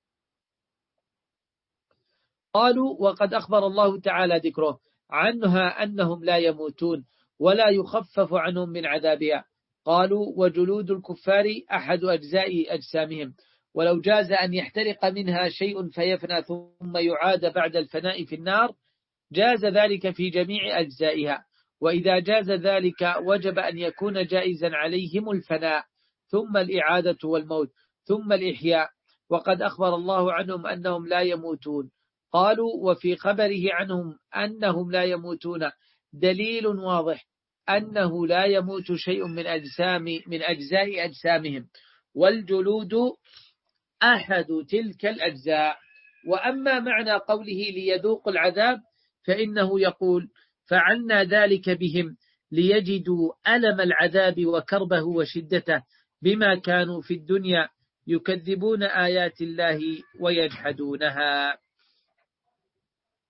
قالوا وقد أخبر الله تعالى ذكره عنها أنهم لا يموتون ولا يخفف عنهم من عذابها. قالوا وجلود الكفار أحد أجزاء أجسامهم، ولو جاز أن يحترق منها شيء فيفنى ثم يعاد بعد الفناء في النار جاز ذلك في جميع أجزائها، وإذا جاز ذلك وجب أن يكون جائزا عليهم الفناء ثم الإعادة والموت ثم الإحياء، وقد أخبر الله عنهم أنهم لا يموتون. قالوا وفي خبره عنهم أنهم لا يموتون دليل واضح أنه لا يموت شيء من أجسام من أجزاء أجسامهم، والجلود أحد تلك الأجزاء. وأما معنى قوله ليذوقوا العذاب فإنه يقول فعلنا ذلك بهم ليجدوا ألم العذاب وكربه وشدته بما كانوا في الدنيا يكذبون آيات الله ويجحدونها.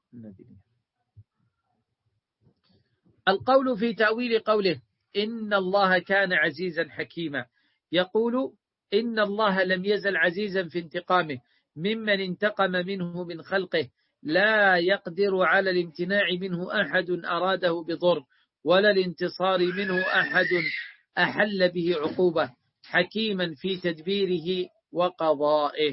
القول في تأويل قوله إن الله كان عزيزا حكيما، يقول إن الله لم يزل عزيزا في انتقامه ممن انتقم منه من خلقه، لا يقدر على الامتناع منه أحد أراده بضر، ولا الانتصار منه أحد أحل به عقوبة، حكيما في تدبيره وقضائه.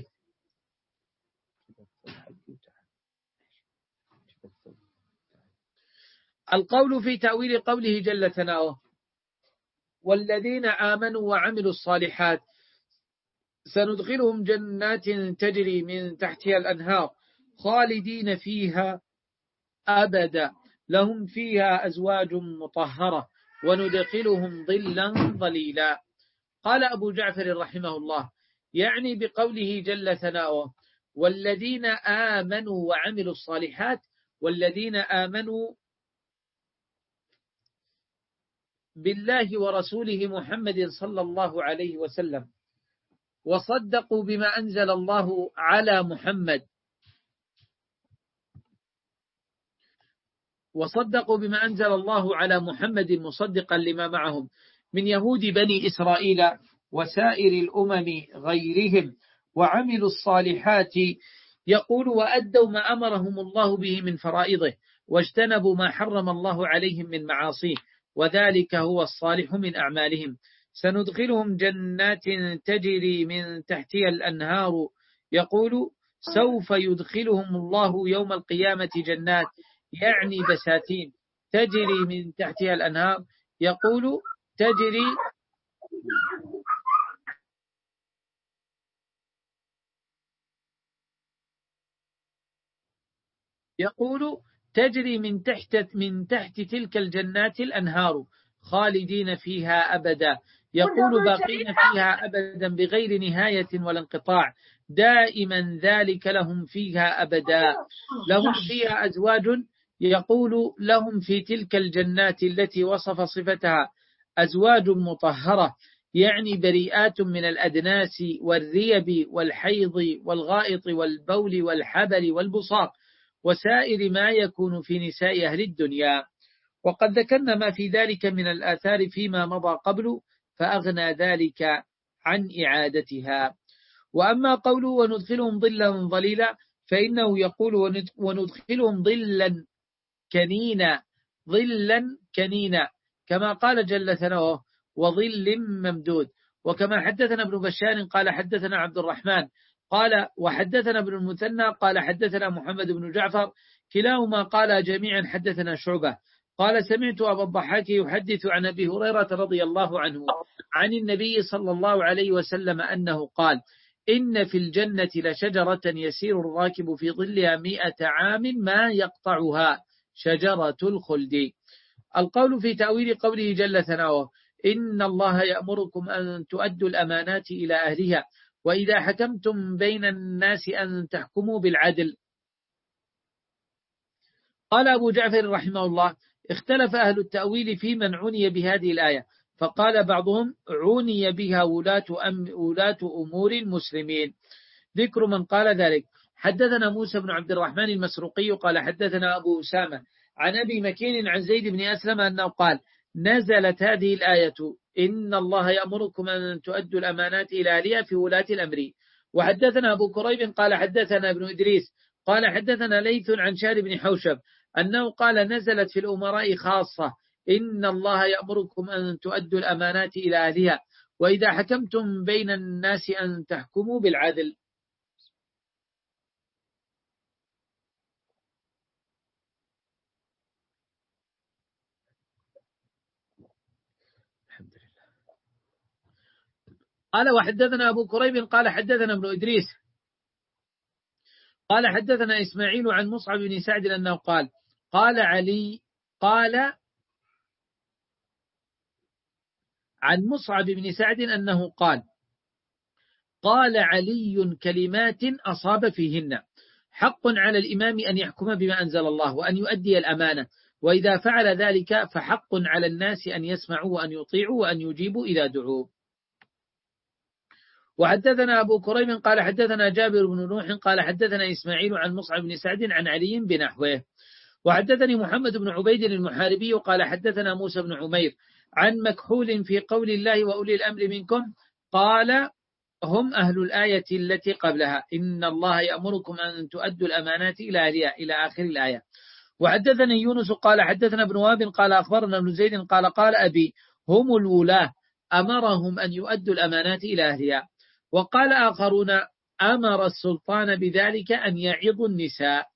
القول في تأويل قوله جل ثناؤه والذين آمنوا وعملوا الصالحات سندخلهم جنات تجري من تحتها الأنهار خالدين فيها أبدا لهم فيها أزواج مطهرة وندخلهم ظلا ظليلا. قال أبو جعفر رحمه الله يعني بقوله جل ثناؤه والذين آمنوا وعملوا الصالحات، والذين آمنوا بالله ورسوله محمد صلى الله عليه وسلم وصدقوا بما أنزل الله على محمد وصدقوا بما أنزل الله على محمد مصدقا لما معهم من يهود بني إسرائيل وسائر الأمم غيرهم، وعملوا الصالحات، يقول وأدوا ما أمرهم الله به من فرائضه واجتنبوا ما حرم الله عليهم من معاصيه، وذلك هو الصالح من أعمالهم. سندخلهم جنات تجري من تحتها الأنهار، يقول سوف يدخلهم الله يوم القيامة جنات يعني بساتين تجري من تحتها الأنهار، يقول تجري يقول تجري من تحت من تحت تلك الجنات الأنهار خالدين فيها أبدا، يقول باقين فيها أبدا بغير نهاية ولا انقطاع، دائما ذلك لهم فيها أبدا، لهم فيها أزواج، يقول لهم في تلك الجنات التي وصف صفتها أزواج مطهرة يعني بريئات من الأدناس والريب والحيض والغائط والبول والحبل والبصاق وسائر ما يكون في نساء أهل الدنيا. وقد ذكرنا ما في ذلك من الآثار فيما مضى قبل فأغنى ذلك عن إعادتها. وأما قوله وندخلهم ظلا ظليلا فإنه يقول وندخلهم ظلا كنينا ظلا كنينا كما قال جل ثناؤه وظل ممدود. وكما حدثنا ابن بشار قال حدثنا عبد الرحمن قال وحدثنا ابن المثنى قال حدثنا محمد بن جعفر كلاهما قال جميعا حدثنا شعبة قال سمعت أبا الضحاك يحدث عن أبي هريرة رضي الله عنه عن النبي صلى الله عليه وسلم أنه قال إن في الجنة لشجرة يسير الراكب في ظلها مئة عام ما يقطعها شجرة الخلد. القول في تأويل قوله جل ثناؤه إن الله يأمركم أن تؤدوا الأمانات إلى أهلها وإذا حكمتم بين الناس أن تحكموا بالعدل. قال أبو جعفر رحمه الله اختلف أهل التأويل في من عني بهذه الآية، فقال بعضهم عني بها ولاة, أم ولاة أمور المسلمين. ذكر من قال ذلك حدثنا موسى بن عبد الرحمن المسروقي قال حدثنا أبو أسامة عن أبي مكين عن زيد بن أسلم أنه قال نزلت هذه الآية إن الله يأمركم أن تؤدوا الأمانات إلى أهلها في ولاة الأمر. وحدثنا أبو كريب قال حدثنا ابن إدريس قال حدثنا ليث عن شار بن حوشب أنه قال نزلت في الأمراء خاصة إن الله يأمركم أن تؤدوا الأمانات إلى أهلها وإذا حكمتم بين الناس أن تحكموا بالعدل. قال وحدثنا أبو كريب قال حدثنا ابن إدريس قال حدثنا إسماعيل عن مصعب بن سعد أنه قال قال علي قال عن مصعب بن سعد أنه قال قال علي كلمات أصاب فيهن حق على الإمام أن يحكم بما أنزل الله وأن يؤدي الأمانة وإذا فعل ذلك فحق على الناس أن يسمعوا وأن يطيعوا وأن يجيبوا إذا دعوا. وحدثنا أبو كريم قال حدثنا جابر بن نوح قال حدثنا إسماعيل عن مصعب بن سعد عن علي بنحوه. وحدثني محمد بن عبيد المحاربي قال حدثنا موسى بن عمير عن مكحول في قول الله وأولي الأمر منكم قال هم أهل الآية التي قبلها إن الله يأمركم أن تؤدوا الأمانات إلى أهلها إلى آخر الآية. وحدثني يونس قال حدثنا ابن وهب قال أخبرنا ابن زيد قال قال أبي هم الولاة أمرهم أن يؤدوا الأمانات إلى أهلها. وقال آخرون أمر السلطان بذلك أن يعظوا النساء.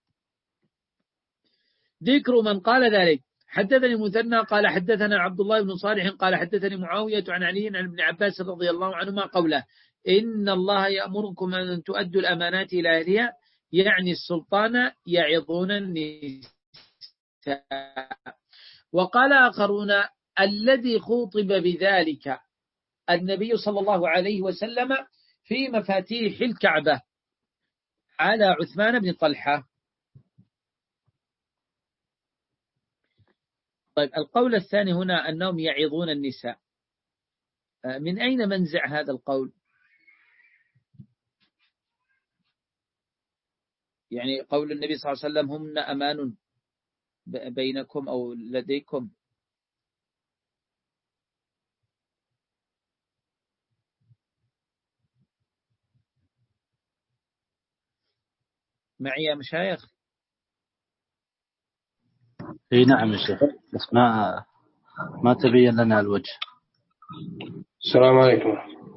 ذكر من قال ذلك. حدثني مثنى قال حدثنا عبد الله بن صالح قال حدثني معاوية عن علي عن ابن عباس رضي الله عنهما قوله إن الله يأمركم أن تؤدوا الأمانات إلى أهلها يعني السلطان يعظون النساء. وقال آخرون الذي خوطب بذلك النبي صلى الله عليه وسلم في مفاتيح الكعبة على عثمان بن طلحة. طيب القول الثاني هنا أنهم يعظون النساء، من أين منزع هذا القول؟ يعني قول النبي صلى الله عليه وسلم هم أمان بينكم أو لديكم. معي يا مشايخ؟ اي نعم يا شيخ، بس ما ما تبين لنا الوجه. السلام عليكم.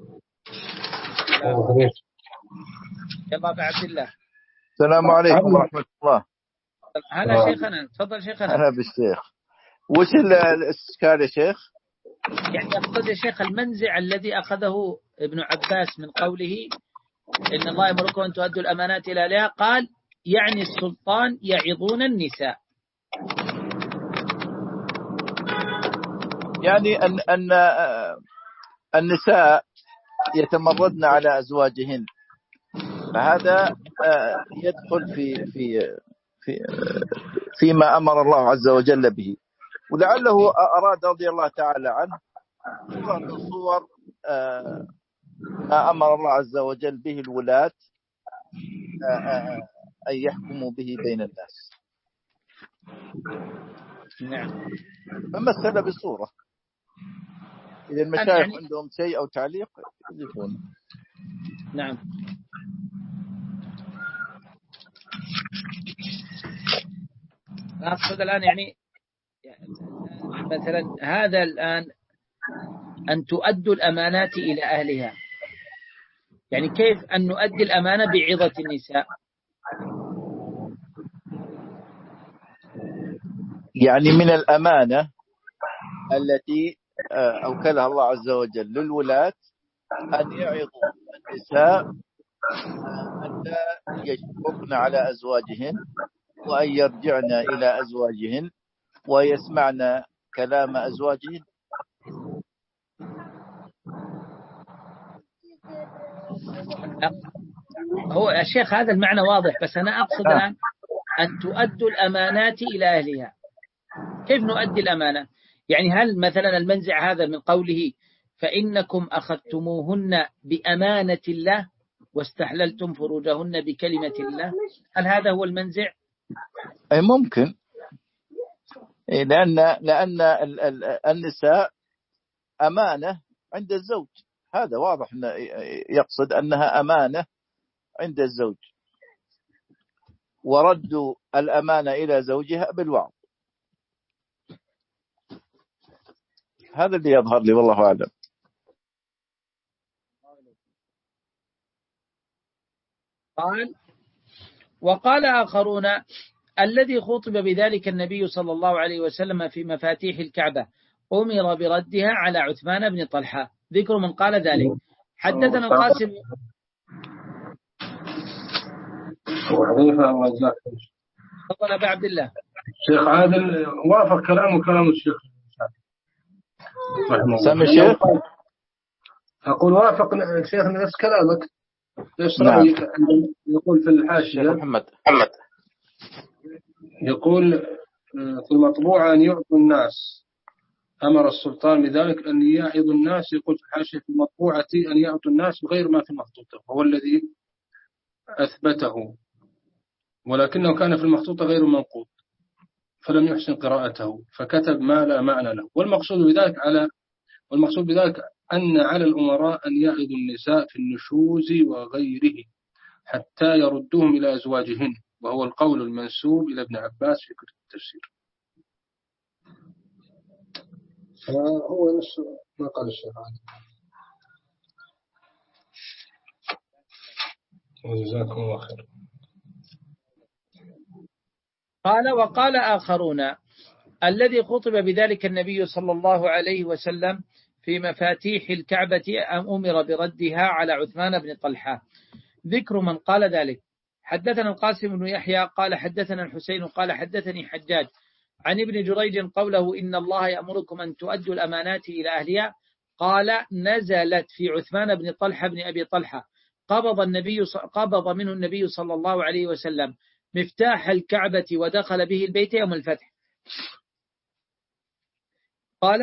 يلا عبد الله. السلام عليكم ورحمة الله. هلا شيخنا، تفضل شيخنا. هلا بالشيخ. وش الإشكال يا شيخ؟ يعني أقصد يا شيخ المنزع الذي أخذه ابن عباس من قوله إن الله يأمركم أن تؤدوا الأمانات إلى أهلها، قال يعني السلطان يعظون النساء. يعني أن أن النساء يتمردن على أزواجهن، فهذا يدخل في في في فيما أمر الله عز وجل به. ولعله أراد رضي الله تعالى عنه صورة من صور ما أمر الله عز وجل به الولاة أن يحكموا به بين الناس. نعم. فمثل بصورة. إذا المشايخ يعني عندهم شيء أو تعليق يضيفون. نعم. أقصد الآن يعني مثلا هذا الآن أن تؤدوا الأمانات إلى أهلها، يعني كيف أن نؤدي الأمانة بعظة النساء؟ يعني من الأمانة التي أوكلها الله عز وجل للولاة أن يعظوا النساء أن لا يشفقن على أزواجهن وأن يرجعن إلى أزواجهن ويسمعن كلام أزواجهن. هو الشيخ هذا المعنى واضح، بس أنا أقصد آه. الآن أن تؤدوا الأمانات إلى أهلها. كيف نؤدي الأمانة؟ يعني هل مثلا المنزع هذا من قوله فإنكم أخذتموهن بأمانة الله واستحللتم فروجهن بكلمة الله، هل هذا هو المنزع؟ أي ممكن، لأن لأن النساء أمانة عند الزوج، هذا واضح، يقصد أنها أمانة عند الزوج، وردوا الأمانة إلى زوجها بالوعظ. هذا اللي يظهر لي والله أعلم. قال وقال آخرون الذي خطب بذلك النبي صلى الله عليه وسلم في مفاتيح الكعبة أمر بردها على عثمان بن طلحة. ذكر من قال ذلك. حدثنا القاسم وحذيفة الله يجزاك خير. تفضل أبا عبد الله. شيخ عادل وافق كلامه كلام الشيخ رحمه الله. سمي الشيخ. أقول وافق الشيخ نفس كلامك. ايش رأيك؟ يقول في الحاشية محمد محمد يقول في المطبوعة أن يعطوا الناس أمر السلطان بذلك أن يعظ الناس، يقول في حاشية في المطبوعة أن يعطوا الناس بغير ما في المخطوطة، وهو الذي أثبته، ولكنه كان في المخطوطة غير منقوط فلم يحسن قراءته فكتب ما لا معنى له. والمقصود بذلك على والمقصود بذلك أن على الأمراء أن يعظوا النساء في النشوز وغيره حتى يردوهم إلى أزواجهن، وهو القول المنسوب إلى ابن عباس في كتب التفسير. هو نفس ما قال الشيخ علي. وجزاكم الله خير. قال وقال آخرون الذي خطب بذلك النبي صلى الله عليه وسلم في مفاتيح الكعبة أمر بردها على عثمان بن طلحة. ذكر من قال ذلك: حدثنا القاسم بن يحيى قال حدثنا الحسين قال حدثني حجاج عن ابن جريج قوله إن الله يأمركم أن تؤدوا الأمانات إلى أهلها، قال نزلت في عثمان بن طلحة بن أبي طلحة، قبض النبي قبض منه النبي صلى الله عليه وسلم مفتاح الكعبة ودخل به البيت يوم الفتح. قال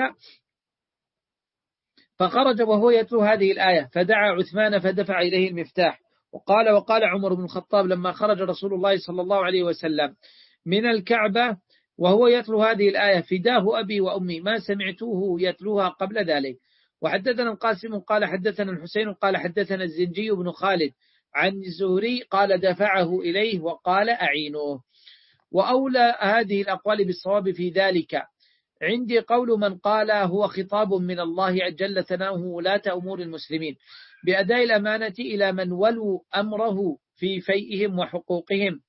فخرج وهو يتلو هذه الآية فدعا عثمان فدفع إليه المفتاح. وقال وقال عمر بن الخطاب لما خرج رسول الله صلى الله عليه وسلم من الكعبة وهو يتلو هذه الآية فداه أبي وأمي ما سمعتوه يتلوها قبل ذلك. وحدثنا القاسم قال حدثنا الحسين قال حدثنا الزنجي بن خالد عن الزهري قال دفعه إليه وقال أعينوه. وأولى هذه الأقوال بالصواب في ذلك عندي قول من قال هو خطاب من الله جل ثناؤه ولاة أمور المسلمين بأداء الأمانة إلى من ولوا أمره في فيئهم وحقوقهم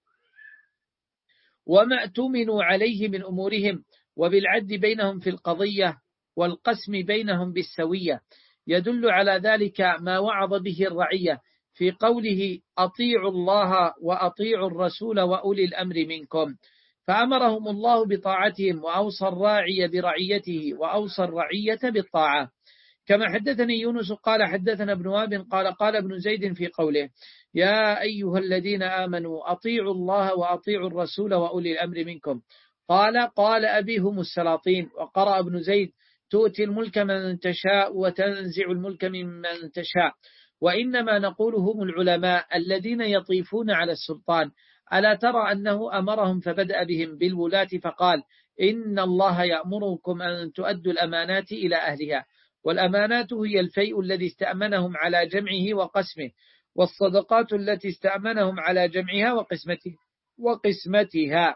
وما اؤتمنوا عليه من أمورهم، وبالعدل بينهم في القضية والقسم بينهم بالسوية. يدل على ذلك ما وعظ به الرعية في قوله أطيعوا الله وأطيعوا الرسول وأولي الأمر منكم، فأمرهم الله بطاعتهم وأوصى الراعي برعيته وأوصى الرعية بالطاعة. كما حدثني يونس قال حدثنا ابن وهب قال قال ابن زيد في قوله يا أيها الذين آمنوا أطيعوا الله وأطيعوا الرسول وأولي الأمر منكم، قال قال أبيهم السلاطين. وقرأ ابن زيد تؤتي الملك من تشاء وتنزع الملك ممن تشاء، وإنما نقول هم العلماء الذين يطيفون على السلطان. ألا ترى أنه أمرهم فبدأ بهم بالولاة فقال إن الله يأمركم أن تؤدوا الأمانات إلى أهلها، والأمانات هي الفيء الذي استأمنهم على جمعه وقسمه، والصدقات التي استأمنهم على جمعها وقسمته وقسمتها.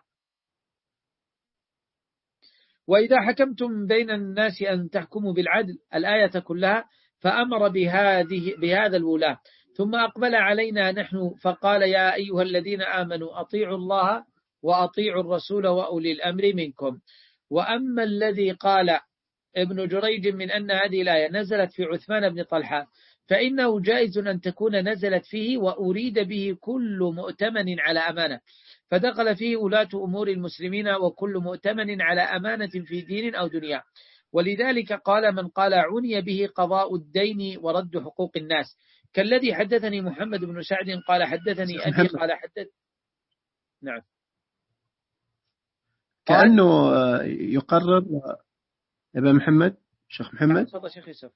وإذا حكمتم بين الناس أن تحكموا بالعدل الآية كلها، فأمر بهذه بهذا الولاة، ثم أقبل علينا نحن فقال يا أيها الذين آمنوا أطيعوا الله وأطيعوا الرسول وأولي الأمر منكم. وأما الذي قال ابن جريج من أن هذه الآية نزلت في عثمان بن طلحة، فإنه جائز أن تكون نزلت فيه وأريد به كل مؤتمن على أمانة، فدخل فيه ولاة أمور المسلمين وكل مؤتمن على أمانة في دين أو دنيا. ولذلك قال من قال عني به قضاء الدين ورد حقوق الناس، كالذي حدثني محمد بن سعد قال حدثني أبي قال حدث نعم كأنه يقرر ابن محمد شيخ محمد تفضل شيخ يوسف.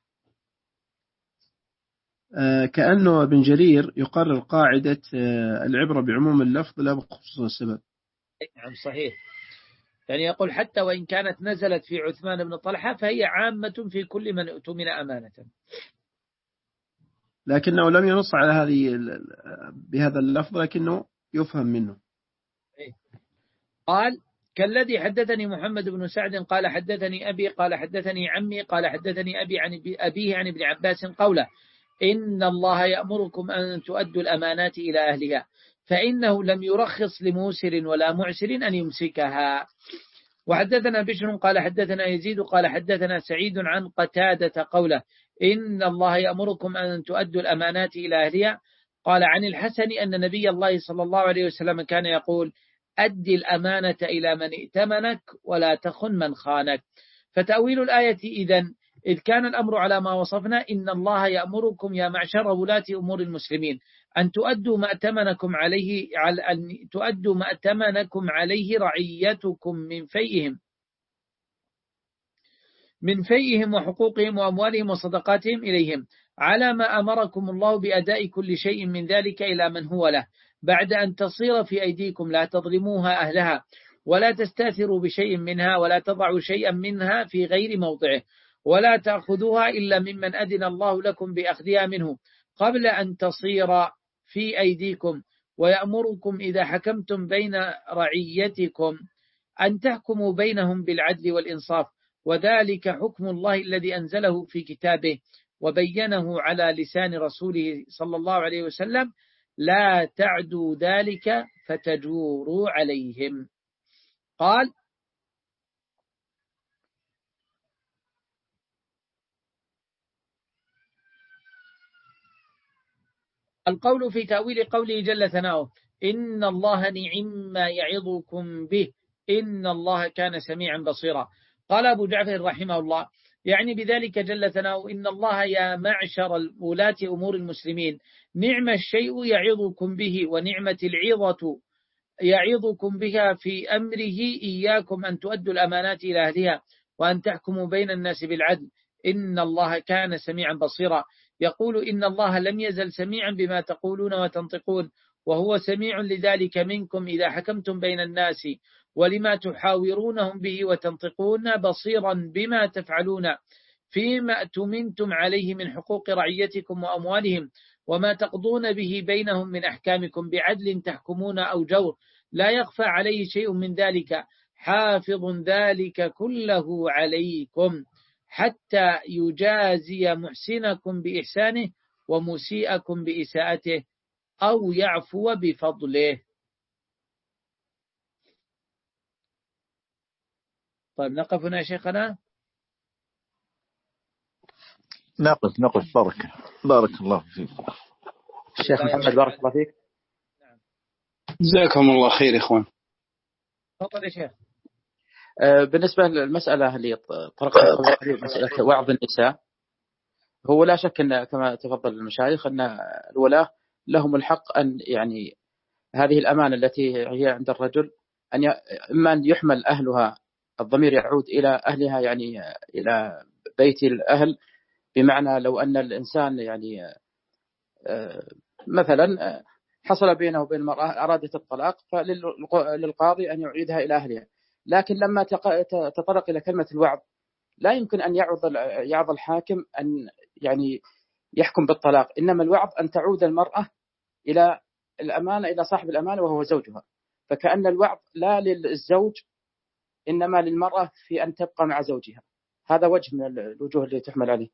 كأنه ابن جرير يقرر قاعدة العبرة بعموم اللفظ لا بخصوص السبب. نعم صحيح، يعني يقول حتى وإن كانت نزلت في عثمان بن طلحة فهي عامة في كل من اؤتمن أمانة، لكنه لم ينص على هذه بهذا اللفظ لكنه يفهم منه. قال كالذي حدثني محمد بن سعد قال حدثني أبي قال حدثني عمي قال حدثني أبي عن أبيه عن ابن عباس قوله إن الله يأمركم أن تؤدوا الأمانات إلى أهلها، فإنه لم يرخص لموسر ولا معسر أن يمسكها. وحدثنا بشر قال حدثنا يزيد قال حدثنا سعيد عن قتادة قوله إن الله يأمركم أن تؤدوا الأمانات إلى أهلها. قال عن الحسن أن نبي الله صلى الله عليه وسلم كان يقول أدي الأمانة إلى من ائتمنك ولا تخن من خانك. فتأويل الآية إذن إذ كان الأمر على ما وصفنا إن الله يأمركم يا معشر ولاة أمور المسلمين أن تؤدوا ما ائتمنكم عليه أن تؤدوا ما ائتمنكم عليه رعيتكم من فيئهم من فيهم وحقوقهم وأموالهم وصدقاتهم إليهم، على ما أمركم الله بأداء كل شيء من ذلك إلى من هو له، بعد أن تصير في أيديكم لا تظلموها أهلها، ولا تستاثروا بشيء منها، ولا تضعوا شيئا منها في غير موضعه، ولا تأخذوها إلا ممن أذن الله لكم بأخذها منه قبل أن تصير في أيديكم، ويأمركم إذا حكمتم بين رعيتكم أن تحكموا بينهم بالعدل والإنصاف، وذلك حكم الله الذي أنزله في كتابه وبينه على لسان رسوله صلى الله عليه وسلم، لا تعدوا ذلك فتجوروا عليهم. قال: القول في تأويل قوله جل ثناؤه: إن الله نعم ما يعظكم به إن الله كان سميعا بصيرا. قال أبو جعفر رحمه الله: يعني بذلك جل ثناؤه إن الله يا معشر ولاة أمور المسلمين نعم الشيء يعظكم به، ونعمة العظة يعظكم بها في أمره إياكم أن تؤدوا الأمانات إلى أهلها، وأن تحكموا بين الناس بالعدل، إن الله كان سميعا بصيرا. يقول: إن الله لم يزل سميعا بما تقولون وتنطقون، وهو سميع لذلك منكم إذا حكمتم بين الناس ولما تحاورونهم به وتنطقون، بصيرا بما تفعلون فيما أتمنتم عليه من حقوق رعيتكم وأموالهم، وما تقضون به بينهم من أحكامكم بعدل تحكمون أو جور، لا يخفى عليه شيء من ذلك، حافظ ذلك كله عليكم حتى يجازي محسنكم بإحسانه ومسيئكم بإساءته أو يعفو بفضله. طيب نقف هنا يا شيخنا. نقف نقف بارك بارك الله فيك الشيخ محمد، بارك الله فيك. جزاكم الله خير يا إخوان. تفضل يا شيخ. بالنسبة للمسألة اللي طرقت مسألة وعظ النساء، هو لا شك أن كما تفضل المشايخ أن الولاة لهم الحق أن يعني هذه الأمانة التي هي عند الرجل أن إما أن يحمل أهلها، الضمير يعود إلى أهلها يعني إلى بيت الأهل، بمعنى لو أن الإنسان يعني مثلا حصل بينه وبين المرأة أرادت الطلاق، فللقاضي أن يعيدها إلى أهلها. لكن لما تطرق إلى كلمة الوعظ، لا يمكن أن يعظ يعظ الحاكم أن يعني يحكم بالطلاق، إنما الوعظ أن تعود المرأة إلى الأمانة، إلى صاحب الأمانة وهو زوجها. فكأن الوعظ لا للزوج إنما للمرأة في أن تبقى مع زوجها. هذا وجه من الوجوه اللي تحمل عليه.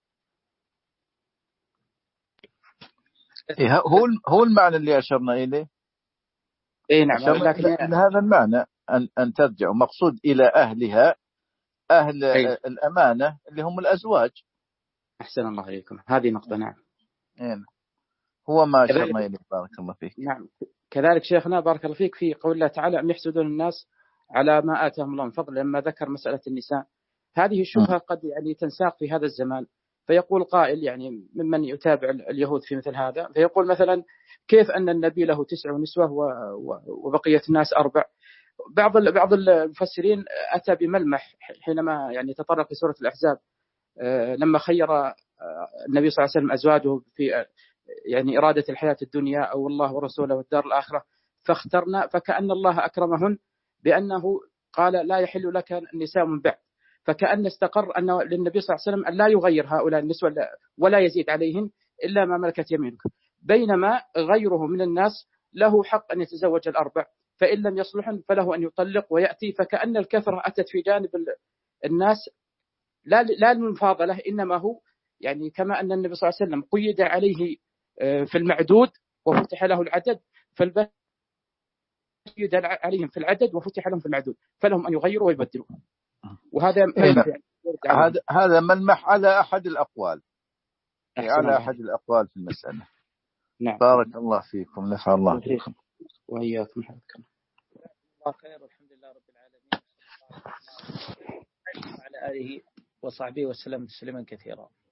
إيه هو هو المعنى اللي أشرنا إليه. إيه نعم، لكن هذا المعنى أن أن ترجع مقصود إلى أهلها، أهل أيه. الأمانة اللي هم الأزواج. أحسن الله عليكم، هذه نقطة. نعم إيه. هو ما أشرنا إليه بارك الله فيك. نعم كذلك شيخنا بارك الله فيك في قول الله تعالى: أم يحسدون الناس على ما آتاهم الله من فضل، لما ذكر مسألة النساء. هذه الشبهة قد يعني تنساق في هذا الزمان، فيقول قائل يعني ممن يتابع اليهود في مثل هذا، فيقول مثلا: كيف أن النبي له تسع نسوة وبقية الناس أربع؟ بعض بعض المفسرين أتى بملمح حينما يعني تطرق في سورة الأحزاب لما خير النبي صلى الله عليه وسلم أزواجه في يعني إرادة الحياة الدنيا أو الله ورسوله والدار الآخرة، فاخترنا، فكأن الله أكرمهن بأنه قال: لا يحل لك النساء من بعد. فكأن استقر أن للنبي صلى الله عليه وسلم أن لا يغير هؤلاء النسوة ولا يزيد عليهن إلا ما ملكت يمينك، بينما غيره من الناس له حق أن يتزوج الأربع، فإن لم يصلحن فله أن يطلق ويأتي. فكأن الكثرة أتت في جانب الناس لا لا المفاضلة، إنما هو يعني كما أن النبي صلى الله عليه وسلم قيد عليه في المعدود وفتح له العدد، فالباقي قيد عليهم في العدد وفتح لهم في المعدود، فلهم أن يغيروا ويبدلوا. وهذا يعني هذا هذا ملمح على أحد الأقوال، على أحد الأقوال في المسألة. نعم. بارك الله فيكم، نفع الله فيكم وإياكم. الله خير، والحمد لله رب العالمين، وعلى آله وصحبه وسلم تسليما كثيرا.